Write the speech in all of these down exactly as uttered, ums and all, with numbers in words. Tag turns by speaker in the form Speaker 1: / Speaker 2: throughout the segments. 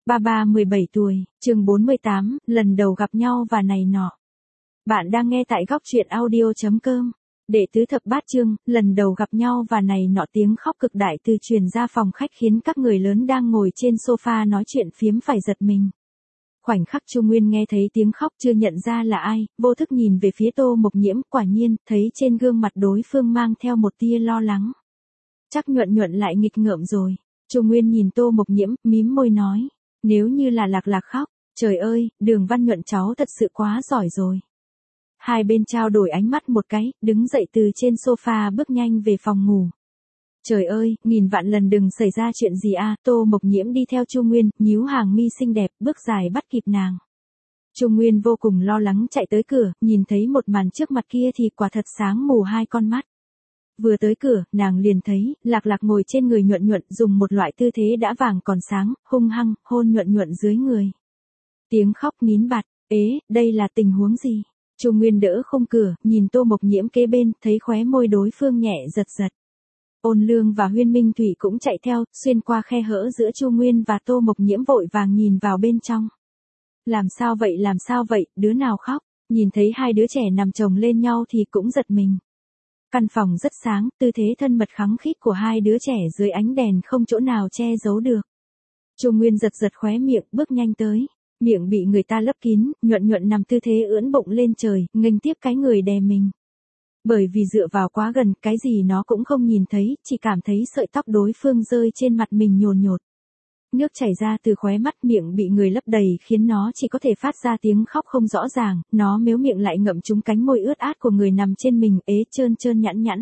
Speaker 1: Ba ba mười bảy tuổi, chương bốn mươi tám, lần đầu gặp nhau và này nọ. Bạn đang nghe tại góc truyện audio.com. Đệ tứ thập bát chương, lần đầu gặp nhau và này nọ, tiếng khóc cực đại từ truyền ra phòng khách khiến các người lớn đang ngồi trên sofa nói chuyện phiếm phải giật mình. Khoảnh khắc Chu Nguyên nghe thấy tiếng khóc chưa nhận ra là ai, vô thức nhìn về phía Tô Mộc Nhiễm, quả nhiên, thấy trên gương mặt đối phương mang theo một tia lo lắng. Chắc Nhuận Nhuận lại nghịch ngợm rồi. Chu Nguyên nhìn Tô Mộc Nhiễm, mím môi nói. Nếu như là Lạc Lạc khóc, trời ơi, Đường Văn Nhuận cháu thật sự quá giỏi rồi. Hai bên trao đổi ánh mắt một cái, đứng dậy từ trên sofa bước nhanh về phòng ngủ. Trời ơi, nghìn vạn lần đừng xảy ra chuyện gì a. Tô Mộc Nhiễm đi theo Chu Nguyên, nhíu hàng mi xinh đẹp, bước dài bắt kịp nàng. Chu Nguyên vô cùng lo lắng chạy tới cửa, nhìn thấy một màn trước mặt kia thì quả thật sáng mù hai con mắt. Vừa tới cửa, nàng liền thấy, Lạc Lạc ngồi trên người Nhuận Nhuận dùng một loại tư thế đã vàng còn sáng, hung hăng, hôn Nhuận Nhuận dưới người. Tiếng khóc nín bặt, ế, đây là tình huống gì? Chu Nguyên đỡ khung cửa, nhìn Tô Mộc Nhiễm kế bên, thấy khóe môi đối phương nhẹ giật giật. Ôn Lương và Huyên Minh Thủy cũng chạy theo, xuyên qua khe hở giữa Chu Nguyên và Tô Mộc Nhiễm vội vàng nhìn vào bên trong. Làm sao vậy làm sao vậy, đứa nào khóc? Nhìn thấy hai đứa trẻ nằm chồng lên nhau thì cũng giật mình. Căn phòng rất sáng, tư thế thân mật khắng khít của hai đứa trẻ dưới ánh đèn không chỗ nào che giấu được. Chu Nguyên giật giật khóe miệng, bước nhanh tới. Miệng bị người ta lấp kín, Nhuận Nhuận nằm tư thế ưỡn bụng lên trời, nghênh tiếp cái người đè mình. Bởi vì dựa vào quá gần, cái gì nó cũng không nhìn thấy, chỉ cảm thấy sợi tóc đối phương rơi trên mặt mình nhồn nhột. Nước chảy ra từ khóe mắt, miệng bị người lấp đầy khiến nó chỉ có thể phát ra tiếng khóc không rõ ràng, nó mếu miệng lại ngậm trúng cánh môi ướt át của người nằm trên mình, ế trơn trơn nhẵn nhẵn.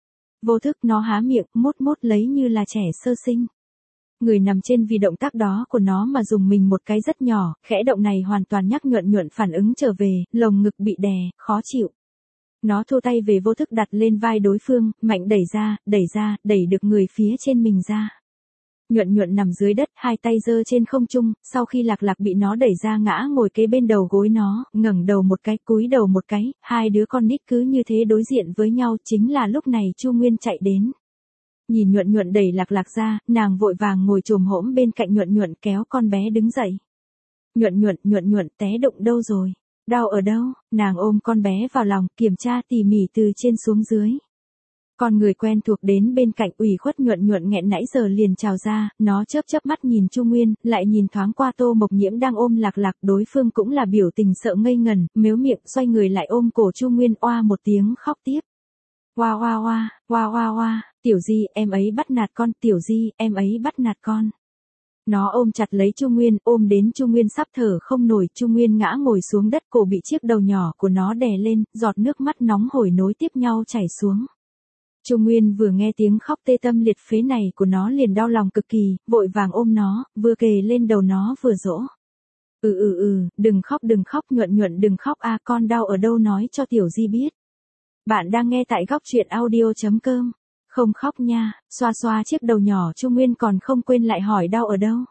Speaker 1: Vô thức nó há miệng, mút mút lấy như là trẻ sơ sinh. Người nằm trên vì động tác đó của nó mà dùng mình một cái rất nhỏ, khẽ động này hoàn toàn nhắc Nhuận Nhuận phản ứng trở về, lồng ngực bị đè, khó chịu. Nó thu tay về vô thức đặt lên vai đối phương, mạnh đẩy ra, đẩy ra, đẩy được người phía trên mình ra. Nhuận Nhuận nằm dưới đất, hai tay giơ trên không trung, sau khi Lạc Lạc bị nó đẩy ra ngã ngồi kế bên đầu gối nó, ngẩng đầu một cái, cúi đầu một cái, hai đứa con nít cứ như thế đối diện với nhau. Chính là lúc này Chu Nguyên chạy đến. Nhìn Nhuận Nhuận đẩy Lạc Lạc ra, nàng vội vàng ngồi chồm hổm bên cạnh Nhuận Nhuận kéo con bé đứng dậy. Nhuận Nhuận, Nhuận Nhuận té đụng đâu rồi? Đau ở đâu? Nàng ôm con bé vào lòng, kiểm tra tỉ mỉ từ trên xuống dưới. Con người quen thuộc đến bên cạnh, ủy khuất Nhuận Nhuận nghẹn nãy giờ liền trào ra, nó chớp chớp mắt nhìn Chu Nguyên, lại nhìn thoáng qua Tô Mộc Nhiễm đang ôm Lạc Lạc, đối phương cũng là biểu tình sợ ngây ngần, mếu miệng xoay người lại ôm cổ Chu Nguyên, oa một tiếng khóc tiếp. Oa oa oa, oa oa oa, Tiểu Di, em ấy bắt nạt con, Tiểu Di, em ấy bắt nạt con. Nó ôm chặt lấy Chu Nguyên, ôm đến Chu Nguyên sắp thở không nổi, Chu Nguyên ngã ngồi xuống đất, cổ bị chiếc đầu nhỏ của nó đè lên, giọt nước mắt nóng hổi nối tiếp nhau chảy xuống. Chu Nguyên vừa nghe tiếng khóc tê tâm liệt phế này của nó liền đau lòng cực kỳ, vội vàng ôm nó, vừa kề lên đầu nó vừa dỗ. Ừ ừ ừ, đừng khóc đừng khóc Nhuận Nhuận đừng khóc a, con đau ở đâu nói cho Tiểu Di biết. Bạn đang nghe tại góc truyện audio.com. Không khóc nha, xoa xoa chiếc đầu nhỏ Chu Nguyên còn không quên lại hỏi đau ở đâu.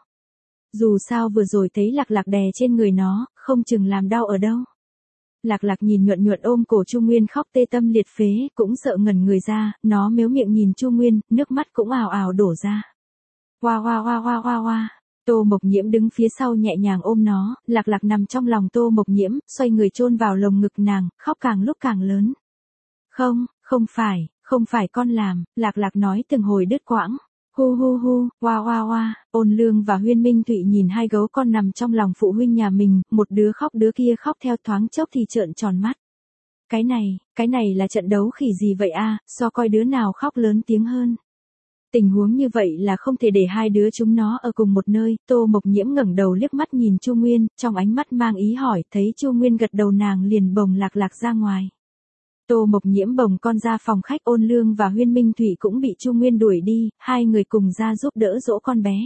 Speaker 1: Dù sao vừa rồi thấy Lạc Lạc đè trên người nó, không chừng làm đau ở đâu. Lạc Lạc nhìn Nhuận Nhuận ôm cổ Chu Nguyên khóc tê tâm liệt phế, cũng sợ ngẩn người ra, nó mếu miệng nhìn Chu Nguyên, nước mắt cũng ào ào đổ ra. Oa oa oa oa oa oa. Tô Mộc Nhiễm đứng phía sau nhẹ nhàng ôm nó, Lạc Lạc nằm trong lòng Tô Mộc Nhiễm, xoay người chôn vào lồng ngực nàng, khóc càng lúc càng lớn. Không, không phải, không phải con làm, Lạc Lạc nói từng hồi đứt quãng. Hu hu hu, oa oa oa. Ôn Lương và Huyên Minh Thụy nhìn hai gấu con nằm trong lòng phụ huynh nhà mình, một đứa khóc đứa kia khóc theo, thoáng chốc thì trợn tròn mắt. Cái này, cái này là trận đấu khỉ gì vậy a, so coi đứa nào khóc lớn tiếng hơn. Tình huống như vậy là không thể để hai đứa chúng nó ở cùng một nơi. Tô Mộc Nhiễm ngẩng đầu liếc mắt nhìn Chu Nguyên, trong ánh mắt mang ý hỏi, thấy Chu Nguyên gật đầu nàng liền bồng Lạc Lạc ra ngoài. Tô Mộc Nhiễm bồng con ra phòng khách, Ôn Lương và Huyên Minh Thủy cũng bị Chu Nguyên đuổi đi, hai người cùng ra giúp đỡ dỗ con bé.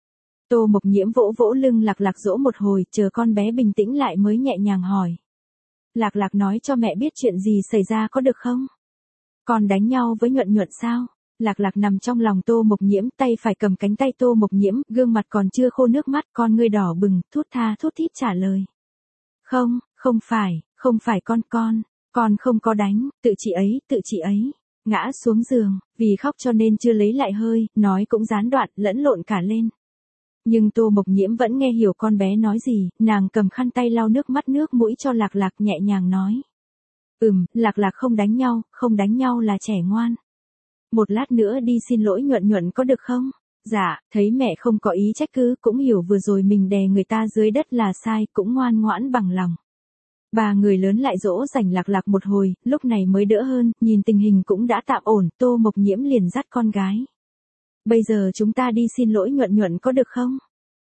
Speaker 1: Tô Mộc Nhiễm vỗ vỗ lưng Lạc Lạc dỗ một hồi, chờ con bé bình tĩnh lại mới nhẹ nhàng hỏi. Lạc Lạc nói cho mẹ biết chuyện gì xảy ra có được không? Con đánh nhau với Nhuận Nhuận sao? Lạc Lạc nằm trong lòng Tô Mộc Nhiễm, tay phải cầm cánh tay Tô Mộc Nhiễm, gương mặt còn chưa khô nước mắt, con ngươi đỏ bừng, thút tha thút thít trả lời. Không, không phải, không phải con con. Con không có đánh, tự chị ấy, tự chị ấy. Ngã xuống giường, vì khóc cho nên chưa lấy lại hơi, nói cũng gián đoạn, lẫn lộn cả lên. Nhưng Tô Mộc Nhiễm vẫn nghe hiểu con bé nói gì, nàng cầm khăn tay lau nước mắt nước mũi cho Lạc Lạc nhẹ nhàng nói. Ừm, Lạc Lạc không đánh nhau, không đánh nhau là trẻ ngoan. Một lát nữa đi xin lỗi Nhuận Nhuận có được không? Dạ, thấy mẹ không có ý trách cứ, cũng hiểu vừa rồi mình đè người ta dưới đất là sai, cũng ngoan ngoãn bằng lòng. Ba người lớn lại dỗ dành Lạc Lạc một hồi, lúc này mới đỡ hơn, nhìn tình hình cũng đã tạm ổn, Tô Mộc Nhiễm liền dắt con gái. Bây giờ chúng ta đi xin lỗi Nhuận Nhuận có được không?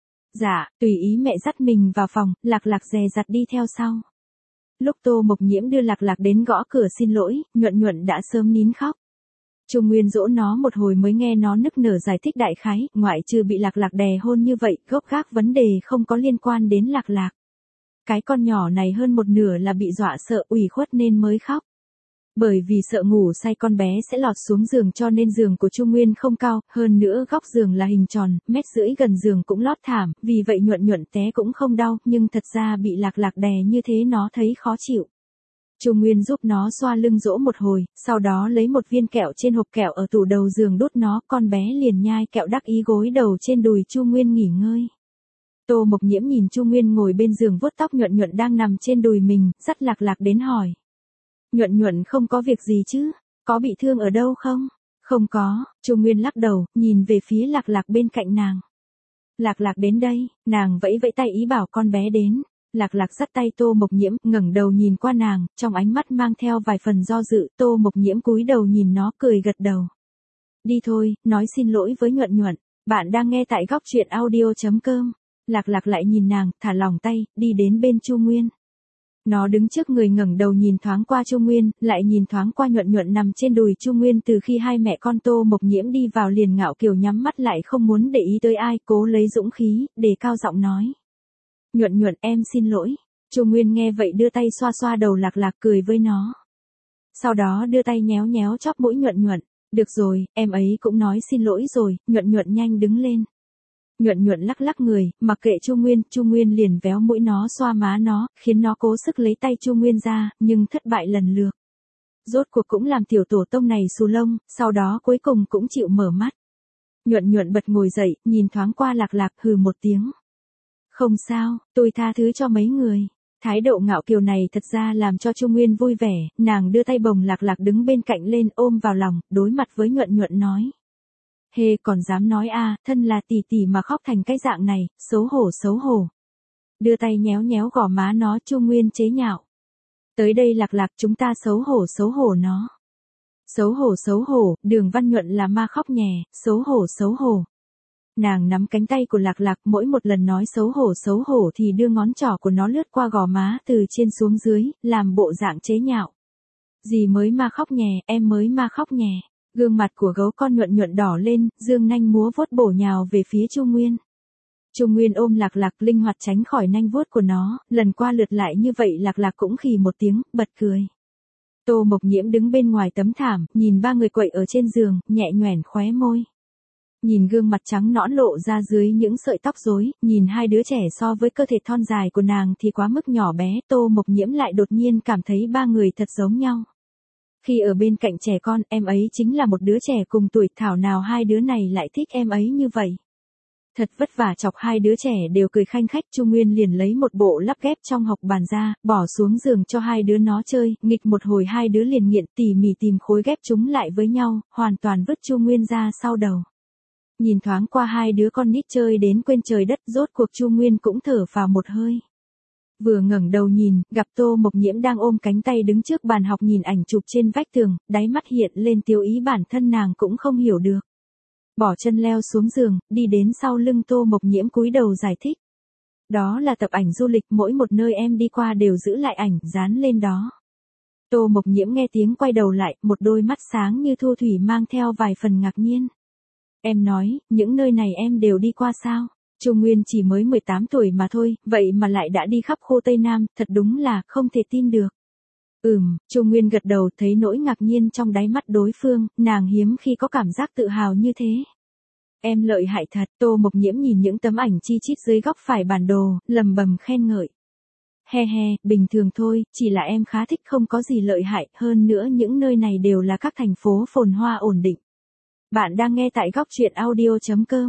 Speaker 1: Dạ, tùy ý mẹ dắt mình vào phòng, Lạc Lạc dè dặt đi theo sau. Lúc Tô Mộc Nhiễm đưa Lạc Lạc đến gõ cửa xin lỗi, Nhuận Nhuận đã sớm nín khóc. Trung Nguyên dỗ nó một hồi mới nghe nó nức nở giải thích đại khái, ngoại trừ bị Lạc Lạc đè hôn như vậy, gốc gác vấn đề không có liên quan đến Lạc Lạc. Cái con nhỏ này hơn một nửa là bị dọa sợ ủy khuất nên mới khóc. Bởi vì sợ ngủ say con bé sẽ lọt xuống giường cho nên giường của Trung Nguyên không cao, hơn nữa góc giường là hình tròn, mét rưỡi gần giường cũng lót thảm, vì vậy Nhuận Nhuận té cũng không đau, nhưng thật ra bị Lạc Lạc đè như thế nó thấy khó chịu. Trung Nguyên giúp nó xoa lưng dỗ một hồi, sau đó lấy một viên kẹo trên hộp kẹo ở tủ đầu giường đút nó, con bé liền nhai kẹo đắc ý gối đầu trên đùi Trung Nguyên nghỉ ngơi. Tô Mộc Nhiễm nhìn Trung Nguyên ngồi bên giường vuốt tóc Nhuận Nhuận đang nằm trên đùi mình, dắt Lạc Lạc đến hỏi. Nhuận Nhuận không có việc gì chứ, có bị thương ở đâu không? Không có, Trung Nguyên lắc đầu, nhìn về phía Lạc Lạc bên cạnh nàng. Lạc Lạc đến đây, nàng vẫy vẫy tay ý bảo con bé đến. Lạc Lạc dắt tay Tô Mộc Nhiễm, ngẩng đầu nhìn qua nàng, trong ánh mắt mang theo vài phần do dự, Tô Mộc Nhiễm cúi đầu nhìn nó cười gật đầu. Đi thôi, nói xin lỗi với Nhuận Nhuận, bạn đang nghe tại góc truyện audio chấm com. Lạc Lạc lại nhìn nàng, thả lỏng tay, đi đến bên Chu Nguyên. Nó đứng trước người ngẩng đầu nhìn thoáng qua Chu Nguyên, lại nhìn thoáng qua Nhuận Nhuận nằm trên đùi Chu Nguyên từ khi hai mẹ con Tô Mộc Nhiễm đi vào liền ngạo kiều nhắm mắt lại không muốn để ý tới ai, cố lấy dũng khí, để cao giọng nói. Nhuận Nhuận em xin lỗi. Chu Nguyên nghe vậy đưa tay xoa xoa đầu Lạc Lạc cười với nó. Sau đó đưa tay nhéo nhéo chóp mũi Nhuận Nhuận. Được rồi, em ấy cũng nói xin lỗi rồi, Nhuận Nhuận nhanh đứng lên. Nhuận Nhuận lắc lắc người, mặc kệ Chu Nguyên, Chu Nguyên liền véo mũi nó xoa má nó, khiến nó cố sức lấy tay Chu Nguyên ra, nhưng thất bại lần lượt. Rốt cuộc cũng làm tiểu tổ tông này xù lông, sau đó cuối cùng cũng chịu mở mắt. Nhuận Nhuận bật ngồi dậy, nhìn thoáng qua Lạc Lạc hừ một tiếng. Không sao, tôi tha thứ cho mấy người. Thái độ ngạo kiều này thật ra làm cho Chu Nguyên vui vẻ, nàng đưa tay bồng Lạc Lạc đứng bên cạnh lên ôm vào lòng, đối mặt với Nhuận Nhuận nói. Hê còn dám nói a, à, thân là tỷ tỷ mà khóc thành cái dạng này, xấu hổ xấu hổ. Đưa tay nhéo nhéo gò má nó, Chu Nguyên chế nhạo. Tới đây Lạc Lạc chúng ta xấu hổ xấu hổ nó. Xấu hổ xấu hổ, Đường Văn Nhuận là ma khóc nhè, xấu hổ xấu hổ. Nàng nắm cánh tay của Lạc Lạc mỗi một lần nói xấu hổ xấu hổ thì đưa ngón trỏ của nó lướt qua gò má từ trên xuống dưới, làm bộ dạng chế nhạo. Dì mới ma khóc nhè, em mới ma khóc nhè. Gương mặt của gấu con Nhuận Nhuận đỏ lên, dương nanh múa vuốt bổ nhào về phía Chu Nguyên. Chu Nguyên ôm Lạc Lạc linh hoạt tránh khỏi nanh vuốt của nó, lần qua lượt lại như vậy Lạc Lạc cũng khì một tiếng, bật cười. Tô Mộc Nhiễm đứng bên ngoài tấm thảm, nhìn ba người quậy ở trên giường, nhẹ nhoẻn khóe môi. Nhìn gương mặt trắng nõn lộ ra dưới những sợi tóc rối, nhìn hai đứa trẻ so với cơ thể thon dài của nàng thì quá mức nhỏ bé, Tô Mộc Nhiễm lại đột nhiên cảm thấy ba người thật giống nhau. Khi ở bên cạnh trẻ con, em ấy chính là một đứa trẻ cùng tuổi, thảo nào hai đứa này lại thích em ấy như vậy. Thật vất vả chọc hai đứa trẻ đều cười khanh khách, Chu Nguyên liền lấy một bộ lắp ghép trong học bàn ra, bỏ xuống giường cho hai đứa nó chơi, nghịch một hồi hai đứa liền nghiện tỉ mỉ tìm khối ghép chúng lại với nhau, hoàn toàn vứt Chu Nguyên ra sau đầu. Nhìn thoáng qua hai đứa con nít chơi đến quên trời đất, rốt cuộc Chu Nguyên cũng thở phào một hơi. Vừa ngẩng đầu nhìn, gặp Tô Mộc Nhiễm đang ôm cánh tay đứng trước bàn học nhìn ảnh chụp trên vách tường, đáy mắt hiện lên tiêu ý bản thân nàng cũng không hiểu được. Bỏ chân leo xuống giường, đi đến sau lưng Tô Mộc Nhiễm cúi đầu giải thích. Đó là tập ảnh du lịch, mỗi một nơi em đi qua đều giữ lại ảnh, dán lên đó. Tô Mộc Nhiễm nghe tiếng quay đầu lại, một đôi mắt sáng như thu thủy mang theo vài phần ngạc nhiên. Em nói, những nơi này em đều đi qua sao? Chu Nguyên chỉ mới mười tám tuổi mà thôi, vậy mà lại đã đi khắp khu Tây Nam, thật đúng là không thể tin được. Ừm, Chu Nguyên gật đầu, thấy nỗi ngạc nhiên trong đáy mắt đối phương, nàng hiếm khi có cảm giác tự hào như thế. Em lợi hại thật, Tô Mộc Nhiễm nhìn những tấm ảnh chi chít dưới góc phải bản đồ, lầm bầm khen ngợi. He he, bình thường thôi, chỉ là em khá thích không có gì lợi hại, hơn nữa những nơi này đều là các thành phố phồn hoa ổn định. Bạn đang nghe tại góc truyện audio chấm com.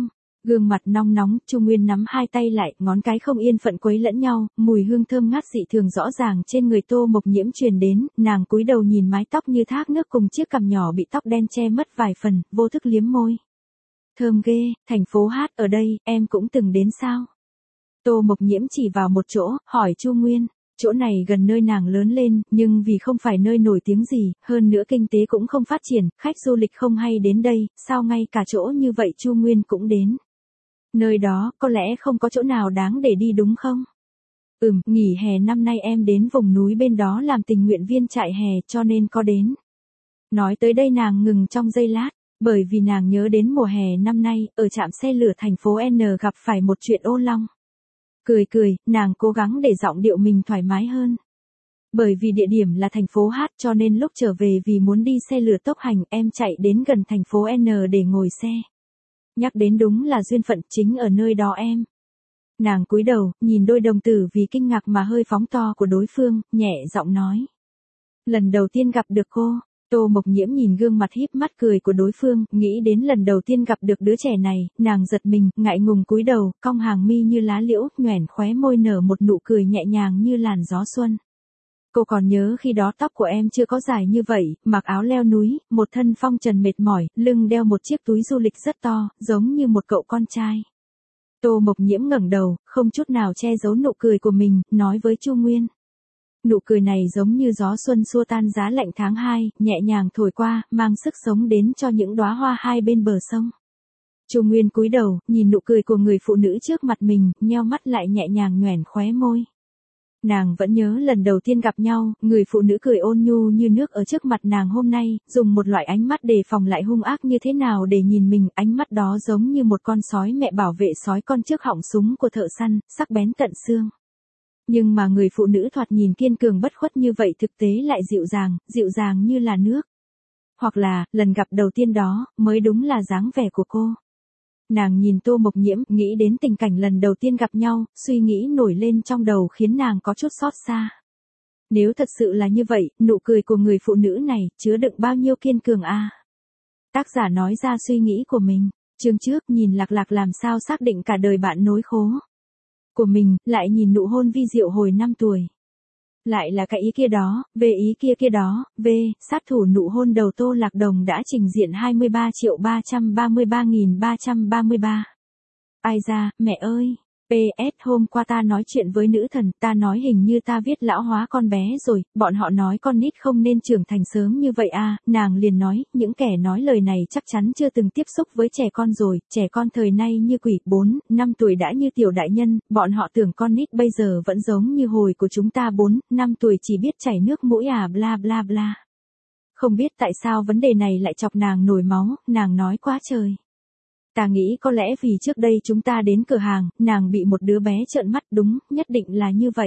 Speaker 1: Gương mặt nóng nóng, Chu Nguyên nắm hai tay lại, ngón cái không yên phận quấy lẫn nhau, mùi hương thơm ngát dị thường rõ ràng trên người Tô Mộc Nhiễm truyền đến, nàng cúi đầu nhìn mái tóc như thác nước cùng chiếc cằm nhỏ bị tóc đen che mất vài phần, vô thức liếm môi. Thơm ghê, thành phố hát ở đây, em cũng từng đến sao? Tô Mộc Nhiễm chỉ vào một chỗ, hỏi Chu Nguyên. Chỗ này gần nơi nàng lớn lên, nhưng vì không phải nơi nổi tiếng gì, hơn nữa kinh tế cũng không phát triển, khách du lịch không hay đến đây, sao ngay cả chỗ như vậy Chu Nguyên cũng đến. Nơi đó, có lẽ không có chỗ nào đáng để đi đúng không? Ừm, nghỉ hè năm nay em đến vùng núi bên đó làm tình nguyện viên trại hè cho nên có đến. Nói tới đây nàng ngừng trong giây lát, bởi vì nàng nhớ đến mùa hè năm nay, ở trạm xe lửa thành phố N gặp phải một chuyện ô long. Cười cười, nàng cố gắng để giọng điệu mình thoải mái hơn. Bởi vì địa điểm là thành phố hát cho nên lúc trở về vì muốn đi xe lửa tốc hành em chạy đến gần thành phố N để ngồi xe. Nhắc đến đúng là duyên phận chính ở nơi đó em. Nàng cúi đầu, nhìn đôi đồng tử vì kinh ngạc mà hơi phóng to của đối phương, nhẹ giọng nói. Lần đầu tiên gặp được cô, Tô Mộc Nhiễm nhìn gương mặt híp mắt cười của đối phương, nghĩ đến lần đầu tiên gặp được đứa trẻ này, nàng giật mình, ngại ngùng cúi đầu, cong hàng mi như lá liễu, nhoẻn khóe môi nở một nụ cười nhẹ nhàng như làn gió xuân. Cô còn nhớ khi đó tóc của em chưa có dài như vậy, mặc áo leo núi, một thân phong trần mệt mỏi, lưng đeo một chiếc túi du lịch rất to, giống như một cậu con trai. Tô Mộc Nhiễm ngẩng đầu, không chút nào che giấu nụ cười của mình, nói với Chu Nguyên. Nụ cười này giống như gió xuân xua tan giá lạnh tháng hai, nhẹ nhàng thổi qua, mang sức sống đến cho những đóa hoa hai bên bờ sông. Chu Nguyên cúi đầu, nhìn nụ cười của người phụ nữ trước mặt mình, nheo mắt lại nhẹ nhàng nhoẻn khóe môi. Nàng vẫn nhớ lần đầu tiên gặp nhau, người phụ nữ cười ôn nhu như nước ở trước mặt nàng hôm nay, dùng một loại ánh mắt đề phòng lại hung ác như thế nào để nhìn mình, ánh mắt đó giống như một con sói mẹ bảo vệ sói con trước họng súng của thợ săn, sắc bén tận xương. Nhưng mà người phụ nữ thoạt nhìn kiên cường bất khuất như vậy thực tế lại dịu dàng, dịu dàng như là nước. Hoặc là, lần gặp đầu tiên đó, mới đúng là dáng vẻ của cô. Nàng nhìn Tô Mộc Nhiễm, nghĩ đến tình cảnh lần đầu tiên gặp nhau, suy nghĩ nổi lên trong đầu khiến nàng có chút xót xa. Nếu thật sự là như vậy, nụ cười của người phụ nữ này, chứa đựng bao nhiêu kiên cường a. À? Tác giả nói ra suy nghĩ của mình, chương trước nhìn Lạc Lạc làm sao xác định cả đời bạn nối khố của mình, lại nhìn nụ hôn vi diệu hồi năm tuổi. Lại là cái ý kia đó, về ý kia kia đó, về, sát thủ nụ hôn đầu Tô Lạc Đồng đã trình diện hai mươi ba triệu ba trăm ba mươi ba nghìn ba trăm ba mươi ba. Ai ra, mẹ ơi, pê ét hôm qua ta nói chuyện với nữ thần, ta nói hình như ta viết lão hóa con bé rồi, bọn họ nói con nít không nên trưởng thành sớm như vậy à, nàng liền nói, những kẻ nói lời này chắc chắn chưa từng tiếp xúc với trẻ con rồi, trẻ con thời nay như quỷ, bốn, năm tuổi đã như tiểu đại nhân, bọn họ tưởng con nít bây giờ vẫn giống như hồi của chúng ta bốn, năm tuổi chỉ biết chảy nước mũi à bla bla bla. Không biết tại sao vấn đề này lại chọc nàng nổi máu, nàng nói quá trời. Ta nghĩ có lẽ vì trước đây chúng ta đến cửa hàng, nàng bị một đứa bé trợn mắt đúng, nhất định là như vậy.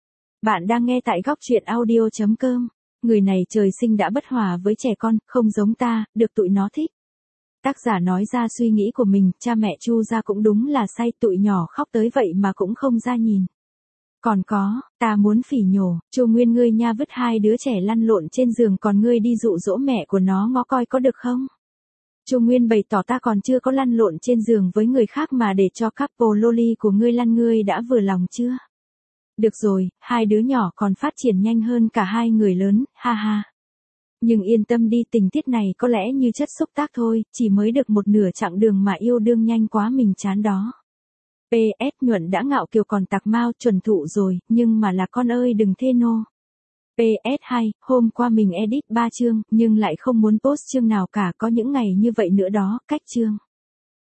Speaker 1: Bạn đang nghe tại góc truyện audio chấm com. Người này trời sinh đã bất hòa với trẻ con, không giống ta, được tụi nó thích. Tác giả nói ra suy nghĩ của mình, cha mẹ Chu ra cũng đúng là say tụi nhỏ khóc tới vậy mà cũng không ra nhìn. Còn có, ta muốn phỉ nhổ, Chu Nguyên ngươi nha vứt hai đứa trẻ lăn lộn trên giường còn ngươi đi dụ dỗ mẹ của nó ngó coi có được không? Chu Nguyên bày tỏ ta còn chưa có lăn lộn trên giường với người khác mà để cho couple loli của ngươi lăn ngươi đã vừa lòng chưa? Được rồi, hai đứa nhỏ còn phát triển nhanh hơn cả hai người lớn, ha ha. Nhưng yên tâm đi, tình tiết này có lẽ như chất xúc tác thôi, chỉ mới được một nửa chặng đường mà yêu đương nhanh quá mình chán đó. pê ét Nhuận đã ngạo kiều còn tạc mau chuẩn thụ rồi, nhưng mà là con ơi đừng thê nô. pê ét hai, hôm qua mình edit ba chương, nhưng lại không muốn post chương nào cả, có những ngày như vậy nữa đó, cách chương.